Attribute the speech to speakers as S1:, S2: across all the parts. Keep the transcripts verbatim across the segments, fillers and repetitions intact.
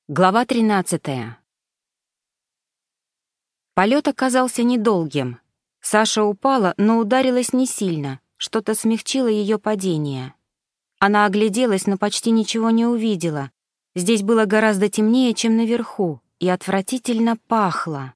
S1: Глава тринадцатая. Полет оказался недолгим. Саша упала, но ударилась не сильно, что-то смягчило ее падение. Она огляделась, но почти ничего не увидела. Здесь было гораздо темнее, чем наверху, и отвратительно пахло.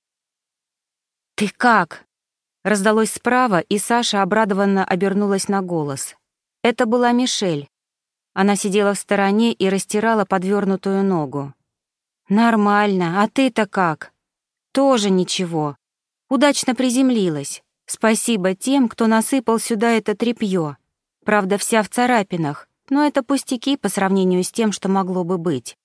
S1: «Ты как?» — раздалось справа, и Саша обрадованно обернулась на голос. Это была Мишель. Она сидела в стороне и растирала подвернутую ногу. «Нормально, а ты-то как?» «Тоже ничего. Удачно приземлилась. Спасибо тем, кто насыпал сюда это тряпьё. Правда, вся в царапинах, но это пустяки по сравнению с тем, что могло бы быть».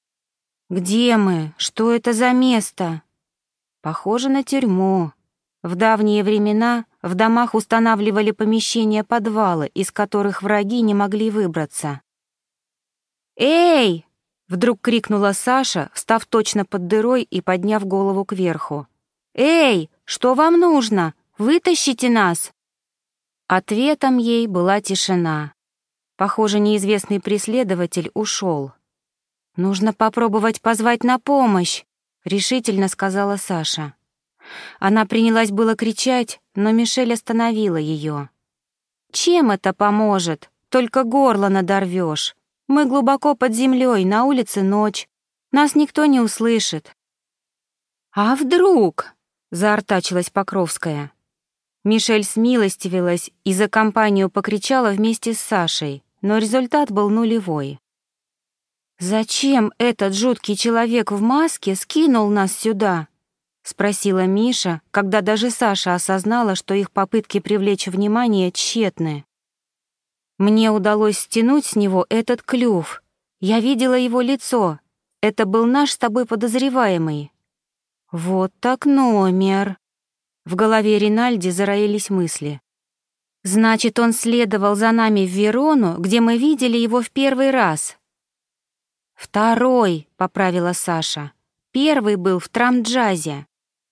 S1: «Где мы? Что это за место?» «Похоже на тюрьму. В давние времена в домах устанавливали помещения-подвалы, из которых враги не могли выбраться». «Эй!» — вдруг крикнула Саша, встав точно под дырой и подняв голову кверху. «Эй, что вам нужно? Вытащите нас!» Ответом ей была тишина. Похоже, неизвестный преследователь ушел. «Нужно попробовать позвать на помощь», — решительно сказала Саша. Она принялась было кричать, но Мишель остановила ее. «Чем это поможет? Только горло надорвешь. Мы глубоко под землей, на улице ночь. Нас никто не услышит». «А вдруг?» — заортачилась Покровская. Мишель смилостивилась и за компанию покричала вместе с Сашей, но результат был нулевой. «Зачем этот жуткий человек в маске скинул нас сюда?» — спросила Миша, когда даже Саша осознала, что их попытки привлечь внимание тщетны. «Мне удалось стянуть с него этот клюв. Я видела его лицо. Это был наш с тобой подозреваемый». «Вот так номер». В голове Ринальди зароились мысли. «Значит, он следовал за нами в Верону, где мы видели его в первый раз». «Второй», — поправила Саша. «Первый был в Трамджазе».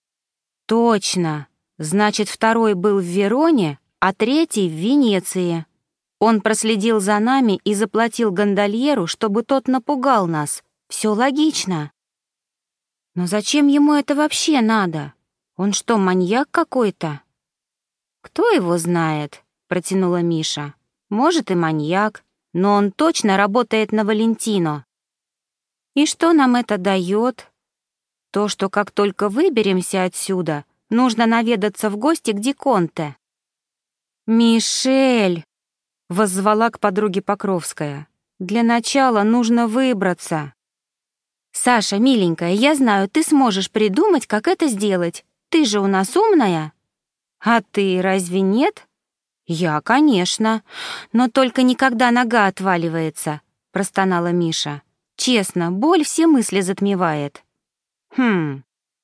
S1: «Точно. Значит, второй был в Вероне, а третий — в Венеции. Он проследил за нами и заплатил гондольеру, чтобы тот напугал нас. Все логично». «Но зачем ему это вообще надо? Он что, маньяк какой-то?» «Кто его знает?» — протянула Миша. «Может, и маньяк, но он точно работает на Валентино». «И что нам это дает?» «То, что как только выберемся отсюда, нужно наведаться в гости к Диконте». «Мишель!» — воззвала к подруге Покровская. «Для начала нужно выбраться». «Саша, миленькая, я знаю, ты сможешь придумать, как это сделать. Ты же у нас умная». «А ты разве нет?» «Я, конечно. Но только никогда нога отваливается», — простонала Миша. «Честно, боль все мысли затмевает». «Хм.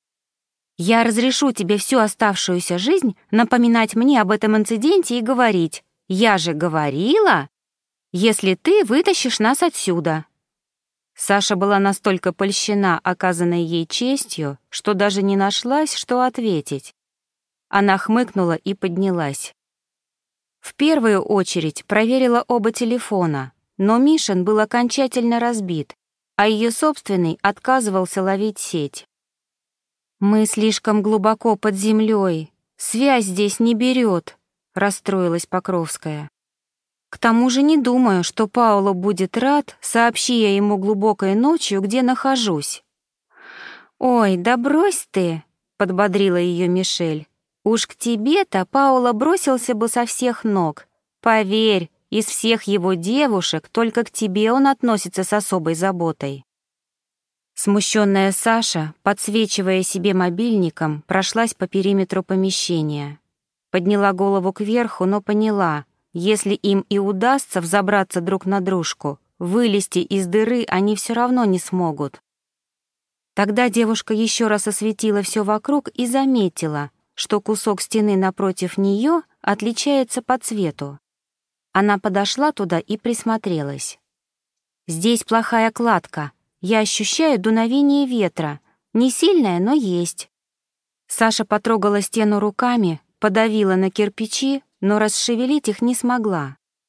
S1: Я разрешу тебе всю оставшуюся жизнь напоминать мне об этом инциденте и говорить: «Я же говорила», если ты вытащишь нас отсюда». Саша была настолько польщена оказанной ей честью, что даже не нашлась, что ответить. Она хмыкнула и поднялась. В первую очередь проверила оба телефона, но Мишин был окончательно разбит, а ее собственный отказывался ловить сеть. «Мы слишком глубоко под землей, связь здесь не берет», — расстроилась Покровская. «К тому же не думаю, что Пауло будет рад, сообщи я ему глубокой ночью, где нахожусь». «Ой, да брось ты», — подбодрила ее Мишель. «Уж к тебе-то Пауло бросился бы со всех ног. Поверь, из всех его девушек только к тебе он относится с особой заботой». Смущенная Саша, подсвечивая себе мобильником, прошлась по периметру помещения. Подняла голову кверху, но поняла, если им и удастся взобраться друг на дружку, вылезти из дыры они все равно не смогут. Тогда девушка еще раз осветила все вокруг и заметила, что кусок стены напротив нее отличается по цвету. Она подошла туда и присмотрелась. «Здесь плохая кладка. Я ощущаю дуновение ветра. Не сильное, но есть». Саша потрогала стену руками, подавила на кирпичи, но расшевелить их не смогла.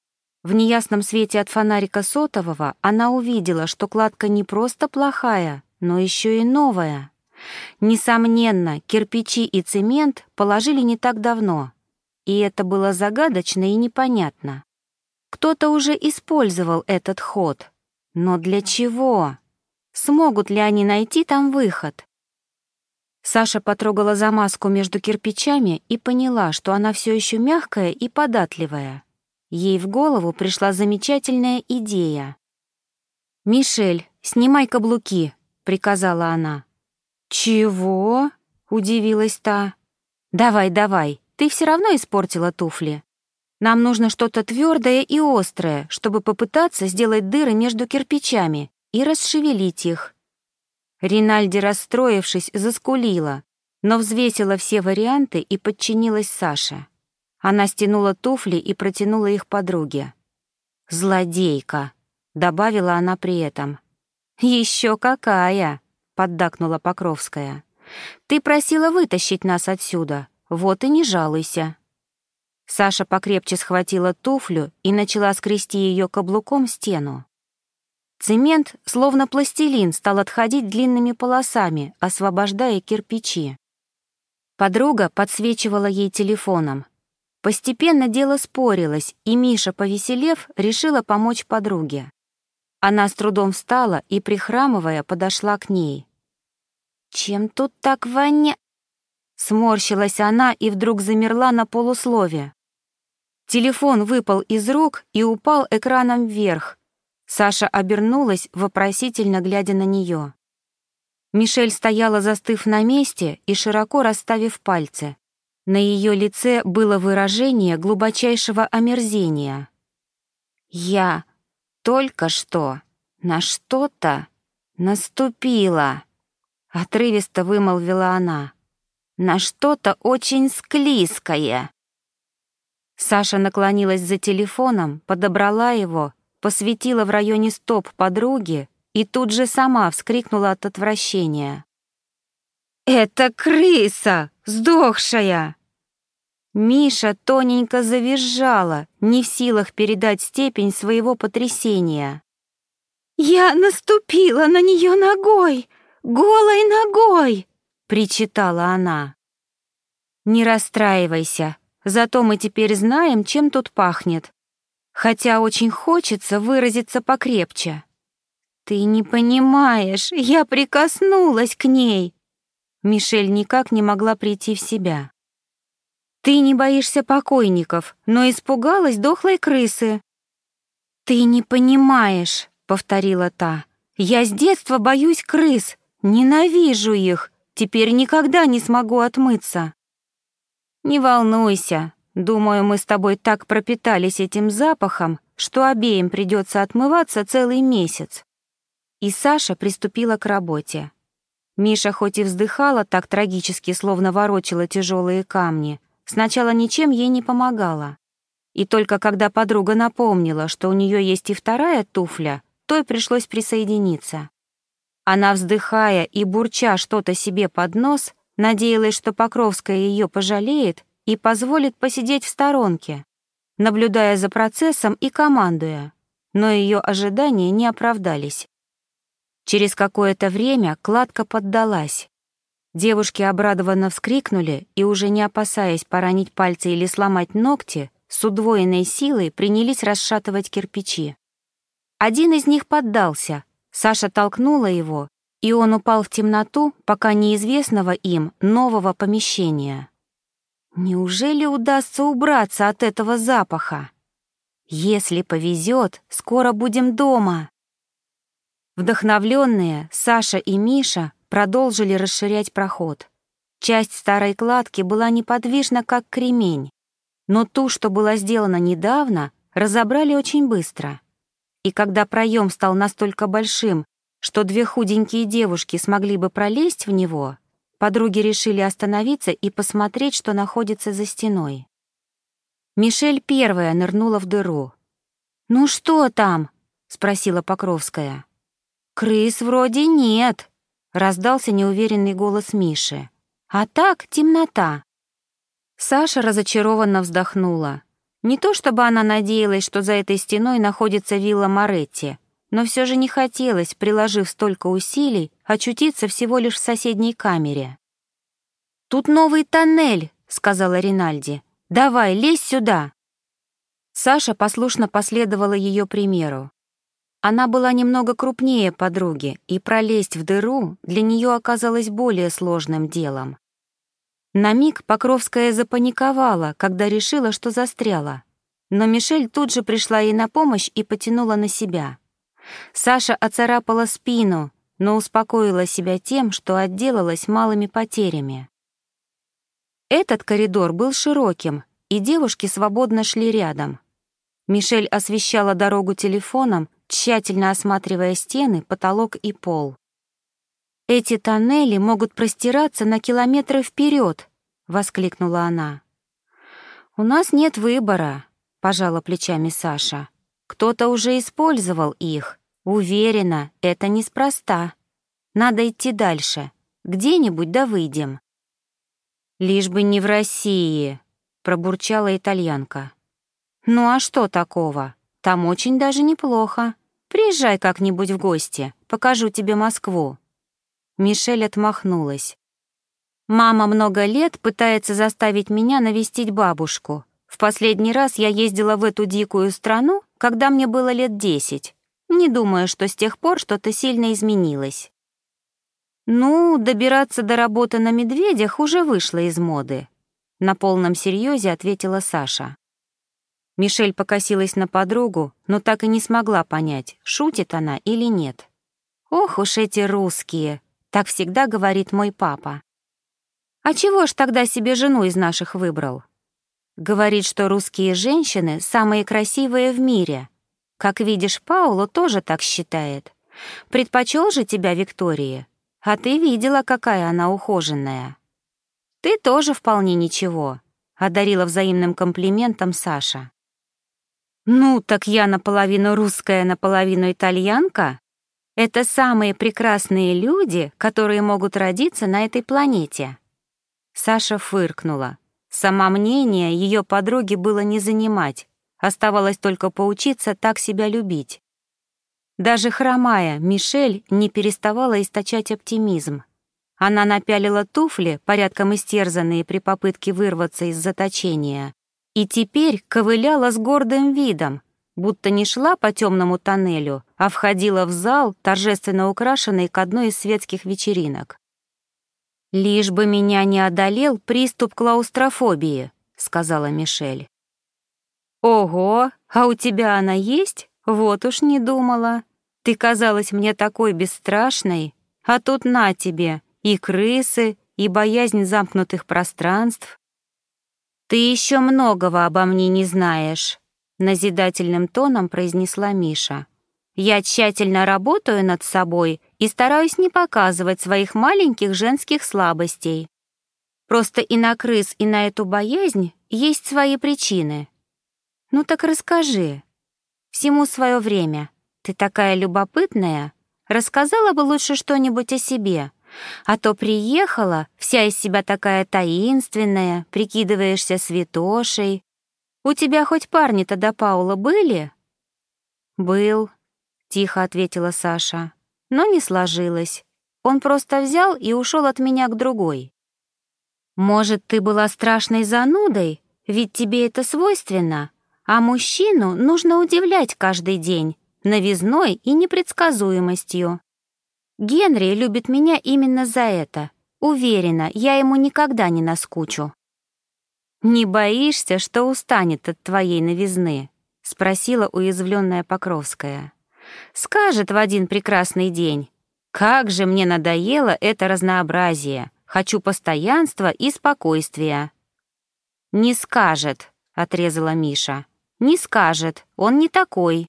S1: В неясном свете от фонарика сотового она увидела, что кладка не просто плохая, но еще и новая. Несомненно, кирпичи и цемент положили не так давно, и это было загадочно и непонятно. Кто-то уже использовал этот ход, но для чего? Смогут ли они найти там выход? Саша потрогала замазку между кирпичами и поняла, что она все еще мягкая и податливая. Ей в голову пришла замечательная идея. «Мишель, снимай каблуки», — приказала она. «Чего?» — удивилась та. «Давай, давай, ты все равно испортила туфли. Нам нужно что-то твердое и острое, чтобы попытаться сделать дыры между кирпичами и расшевелить их». Ринальди, расстроившись, заскулила, но взвесила все варианты и подчинилась Саше. Она стянула туфли и протянула их подруге. «Злодейка», — добавила она при этом. «Еще какая!» — поддакнула Покровская. «Ты просила вытащить нас отсюда, вот и не жалуйся». Саша покрепче схватила туфлю и начала скрести ее каблуком в стену. Цемент, словно пластилин, стал отходить длинными полосами, освобождая кирпичи. Подруга подсвечивала ей телефоном. Постепенно дело спорилось, и Миша, повеселев, решила помочь подруге. Она с трудом встала и, прихрамывая, подошла к ней. «Чем тут так воня...» Сморщилась она и вдруг замерла на полуслове. Телефон выпал из рук и упал экраном вверх. Саша обернулась, вопросительно глядя на нее. Мишель стояла, застыв на месте и широко расставив пальцы. На ее лице было выражение глубочайшего омерзения. «Я только что на что-то наступила», — отрывисто вымолвила она. «На что-то очень склизкое». Саша наклонилась за телефоном, подобрала его, посветила в районе стоп подруги и тут же сама вскрикнула от отвращения. «Это крыса, сдохшая!» Миша тоненько завизжала, не в силах передать степень своего потрясения. «Я наступила на нее ногой, голой ногой!» — причитала она. «Не расстраивайся, зато мы теперь знаем, чем тут пахнет. Хотя очень хочется выразиться покрепче. Ты не понимаешь, я прикоснулась к ней!» Мишель никак не могла прийти в себя. «Ты не боишься покойников, но испугалась дохлой крысы». «Ты не понимаешь», — повторила та. «Я с детства боюсь крыс, ненавижу их, теперь никогда не смогу отмыться». «Не волнуйся, думаю, мы с тобой так пропитались этим запахом, что обеим придется отмываться целый месяц». И Саша приступила к работе. Миша хоть и вздыхала так трагически, словно ворочала тяжелые камни, сначала ничем ей не помогала. И только когда подруга напомнила, что у нее есть и вторая туфля, той пришлось присоединиться. Она, вздыхая и бурча что-то себе под нос, надеялась, что Покровская ее пожалеет и позволит посидеть в сторонке, наблюдая за процессом и командуя, но ее ожидания не оправдались. Через какое-то время кладка поддалась. Девушки обрадованно вскрикнули и, уже не опасаясь поранить пальцы или сломать ногти, с удвоенной силой принялись расшатывать кирпичи. Один из них поддался, Саша толкнула его, и он упал в темноту пока неизвестного им нового помещения. Неужели удастся убраться от этого запаха? Если повезет, скоро будем дома. Вдохновленные, Саша и Миша продолжили расширять проход. Часть старой кладки была неподвижна, как кремень, но ту, что была сделана недавно, разобрали очень быстро. И когда проем стал настолько большим, что две худенькие девушки смогли бы пролезть в него, подруги решили остановиться и посмотреть, что находится за стеной. Мишель первая нырнула в дыру. «Ну что там?» — спросила Покровская. «Крыс вроде нет», — раздался неуверенный голос Миши. «А так темнота». Саша разочарованно вздохнула. Не то чтобы она надеялась, что за этой стеной находится вилла Моретти, но все же не хотелось, приложив столько усилий, очутиться всего лишь в соседней камере. «Тут новый тоннель», — сказала Ринальди. «Давай, лезь сюда». Саша послушно последовала ее примеру. Она была немного крупнее подруги, и пролезть в дыру для нее оказалось более сложным делом. На миг Покровская запаниковала, когда решила, что застряла. Но Мишель тут же пришла ей на помощь и потянула на себя. Саша оцарапала спину, но успокоила себя тем, что отделалась малыми потерями. Этот коридор был широким, и девушки свободно шли рядом. Мишель освещала дорогу телефоном, тщательно осматривая стены, потолок и пол. «Эти тоннели могут простираться на километры вперед», — воскликнула она. «У нас нет выбора», — пожала плечами Саша. «Кто-то уже использовал их. Уверена, это неспроста. Надо идти дальше. Где-нибудь да выйдем». «Лишь бы не в России», — пробурчала итальянка. «Ну а что такого? Там очень даже неплохо. Приезжай как-нибудь в гости, покажу тебе Москву». Мишель отмахнулась. «Мама много лет пытается заставить меня навестить бабушку. В последний раз я ездила в эту дикую страну, когда мне было лет десять. Не думаю, что с тех пор что-то сильно изменилось». «Ну, добираться до работы на медведях уже вышло из моды», — на полном серьезе ответила Саша. Мишель покосилась на подругу, но так и не смогла понять, шутит она или нет. «Ох уж эти русские», — так всегда говорит мой папа. «А чего ж тогда себе жену из наших выбрал?» Говорит, что русские женщины самые красивые в мире. Как видишь, Пауло тоже так считает. Предпочел же тебя Виктории. А ты видела, какая она ухоженная. Ты тоже вполне ничего», — одарила взаимным комплиментом Саша. «Ну, так я наполовину русская, наполовину итальянка. Это самые прекрасные люди, которые могут родиться на этой планете». Саша фыркнула. Самомнение ее подруги было не занимать, оставалось только поучиться так себя любить. Даже хромая, Мишель не переставала источать оптимизм. Она напялила туфли, порядком истерзанные при попытке вырваться из заточения, и теперь ковыляла с гордым видом, будто не шла по темному тоннелю, а входила в зал, торжественно украшенный к одной из светских вечеринок. «Лишь бы меня не одолел приступ клаустрофобии», — сказала Мишель. «Ого, а у тебя она есть? Вот уж не думала. Ты казалась мне такой бесстрашной, а тут на тебе и крысы, и боязнь замкнутых пространств». «Ты еще многого обо мне не знаешь», — назидательным тоном произнесла Миша. «Я тщательно работаю над собой и стараюсь не показывать своих маленьких женских слабостей. Просто и на крыс, и на эту боязнь есть свои причины. Ну так расскажи. Всему свое время. Ты такая любопытная. Рассказала бы лучше что-нибудь о себе. А то приехала, вся из себя такая таинственная, прикидываешься святошей. У тебя хоть парни-то до Паула были?» «Был», — тихо ответила Саша. «Но не сложилось. Он просто взял и ушел от меня к другой». «Может, ты была страшной занудой? Ведь тебе это свойственно. А мужчину нужно удивлять каждый день, новизной и непредсказуемостью. Генри любит меня именно за это. Уверена, я ему никогда не наскучу». «Не боишься, что устанет от твоей новизны?» — спросила уязвленная Покровская. «Скажет в один прекрасный день: как же мне надоело это разнообразие, хочу постоянства и спокойствия». «Не скажет», — отрезала Миша. «Не скажет, он не такой».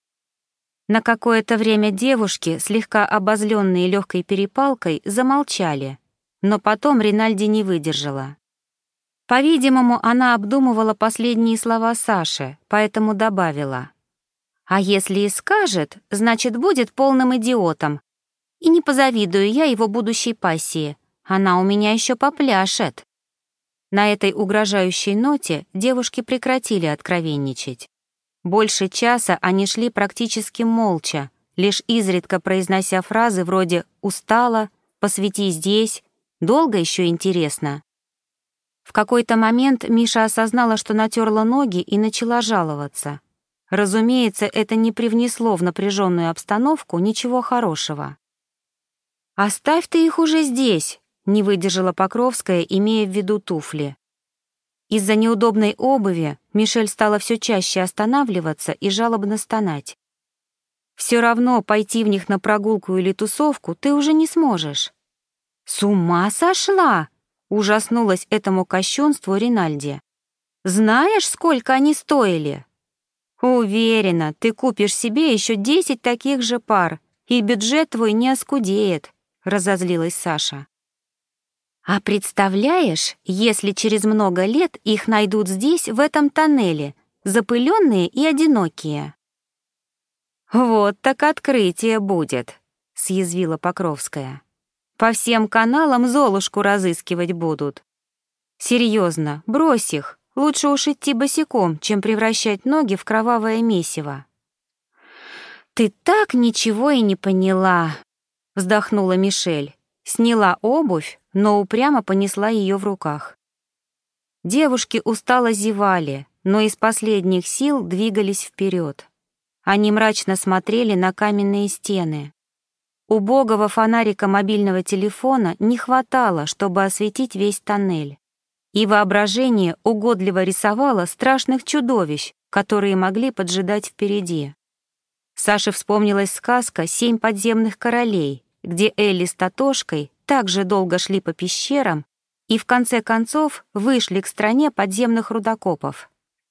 S1: На какое-то время девушки, слегка обозленные легкой перепалкой, замолчали, но потом Ринальди не выдержала. По-видимому, она обдумывала последние слова Саши, поэтому добавила: «А если и скажет, значит, будет полным идиотом. И не позавидую я его будущей пассии, она у меня еще попляшет». На этой угрожающей ноте девушки прекратили откровенничать. Больше часа они шли практически молча, лишь изредка произнося фразы вроде «устала», «посвети здесь», «долго еще интересно». В какой-то момент Миша осознала, что натерла ноги и начала жаловаться. Разумеется, это не привнесло в напряженную обстановку ничего хорошего. «Оставь ты их уже здесь», — не выдержала Покровская, имея в виду туфли. Из-за неудобной обуви Мишель стала все чаще останавливаться и жалобно стонать. «Все равно пойти в них на прогулку или тусовку ты уже не сможешь». «С ума сошла?» — ужаснулась этому кощунству Ринальди. «Знаешь, сколько они стоили?» «Уверена, ты купишь себе еще десять таких же пар, и бюджет твой не оскудеет», — разозлилась Саша. «А представляешь, если через много лет их найдут здесь, в этом тоннеле, запыленные и одинокие?» «Вот так открытие будет», — съязвила Покровская. «По всем каналам Золушку разыскивать будут. Серьезно, брось их, лучше уж идти босиком, чем превращать ноги в кровавое месиво». «Ты так ничего и не поняла», — вздохнула Мишель, сняла обувь, но упрямо понесла ее в руках. Девушки устало зевали, но из последних сил двигались вперед. Они мрачно смотрели на каменные стены. Убогого фонарика мобильного телефона не хватало, чтобы осветить весь тоннель. И воображение угодливо рисовало страшных чудовищ, которые могли поджидать впереди. Саше вспомнилась сказка «Семь подземных королей», где Элли с Татошкой так же долго шли по пещерам и в конце концов вышли к стране подземных рудокопов.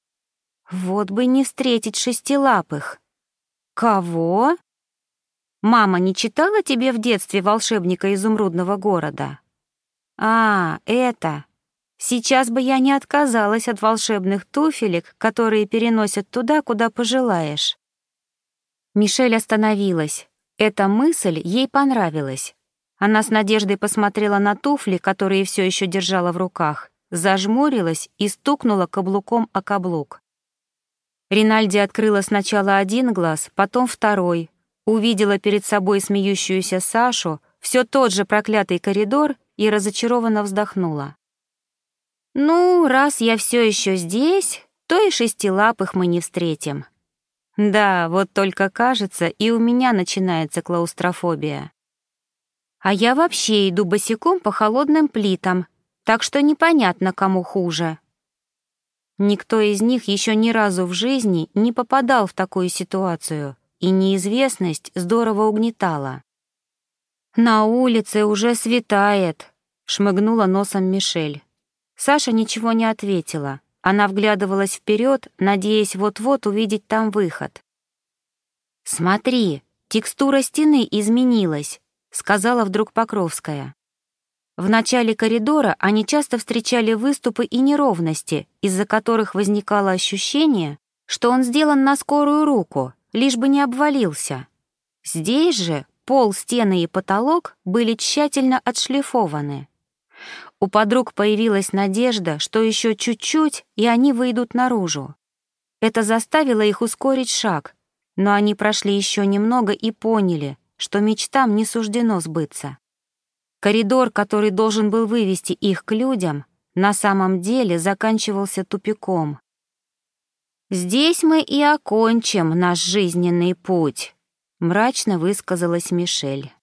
S1: Вот бы не встретить шестилапых. Кого? Мама не читала тебе в детстве «Волшебника изумрудного города»? А, это. Сейчас бы я не отказалась от волшебных туфелек, которые переносят туда, куда пожелаешь. Мишель остановилась. Эта мысль ей понравилась. Она с надеждой посмотрела на туфли, которые все еще держала в руках, зажмурилась и стукнула каблуком о каблук. Ринальди открыла сначала один глаз, потом второй, увидела перед собой смеющуюся Сашу, все тот же проклятый коридор и разочарованно вздохнула. «Ну, раз я все еще здесь, то и шестилапых мы не встретим. Да, вот только кажется, и у меня начинается клаустрофобия. А я вообще иду босиком по холодным плитам, так что непонятно, кому хуже». Никто из них еще ни разу в жизни не попадал в такую ситуацию, и неизвестность здорово угнетала. «На улице уже светает», — шмыгнула носом Мишель. Саша ничего не ответила. Она вглядывалась вперед, надеясь вот-вот увидеть там выход. «Смотри, текстура стены изменилась», — сказала вдруг Покровская. В начале коридора они часто встречали выступы и неровности, из-за которых возникало ощущение, что он сделан на скорую руку, лишь бы не обвалился. Здесь же пол, стены и потолок были тщательно отшлифованы. У подруг появилась надежда, что еще чуть-чуть, и они выйдут наружу. Это заставило их ускорить шаг, но они прошли еще немного и поняли, что мечтам не суждено сбыться. Коридор, который должен был вывести их к людям, на самом деле заканчивался тупиком. «Здесь мы и окончим наш жизненный путь», — мрачно высказалась Мишель.